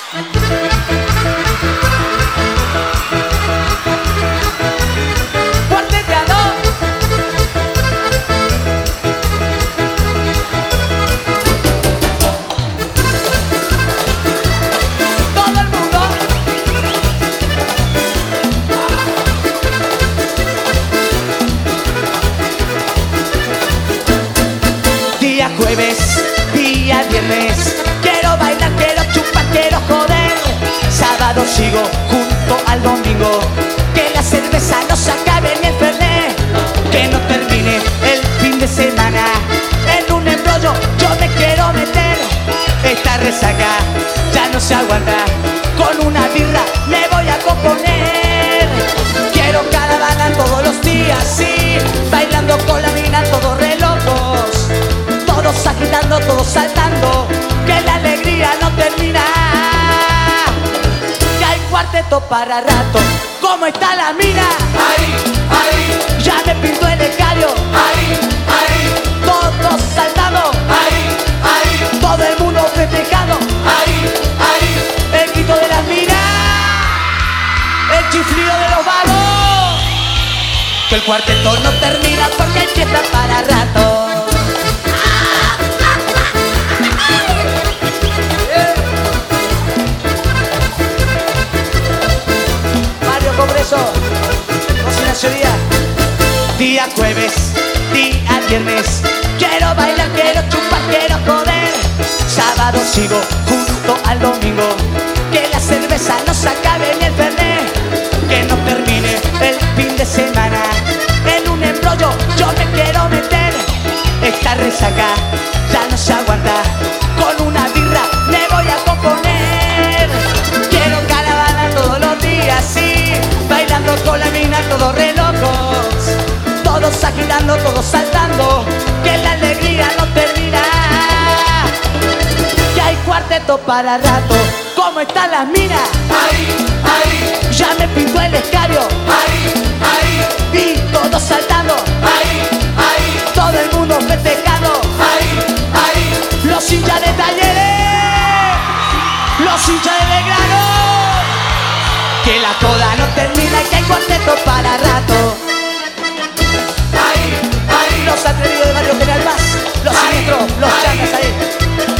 Jueves, día viernes, quiero bailar, quiero chupar, quiero joder. Sábado sigo junto al domingo, que la cerveza no se acabe ni el fernet, que no termine el fin de semana. En un embrollo yo me quiero meter, esta resaca ya no se aguanta, con una birra me voy a componer. Quiero caravana todos los días, sí, bailando con la mina todos re locos, todos agitando, todos saltando, que la alegría no termina. Que hay cuarteto para rato, ¿cómo está la mina? Ahí, ahí, Ya me pintó el escario, ahí, ahí, todos saltando, ahí, ahí, todo el mundo festejando, ahí, ahí. el grito de las minas, el chiflido de los vagos. Que el cuarteto no termina porque hay fiesta para rato. Día jueves, día viernes, quiero bailar, quiero chupar, quiero joder. Sábado sigo junto al domingo, que la cerveza no se acabe ni el fernet, que no termine el fin de semana. En un embrollo yo me quiero meter, esta resaca ya no se aguanta, con una birra me voy a componer. Quiero caravana todos los días, sí, bailando con la mina todos re locos, todos agitando, todos saltando, que la alegría no termina. Que hay cuarteto para rato, ¿cómo están las minas? Ahí, ahí, Ya me pintó el escario, ahí, ahí, y todos saltando, ahí, ahí, todo el mundo festejando. ahí, ahí. Los hinchas de Talleres, los hinchas de Belgrano, que la joda no termina y que hay cuarteto para rato. Ahí, ahí, Los atrevidos de Barrio General Paz, los siniestros, los changas ahí.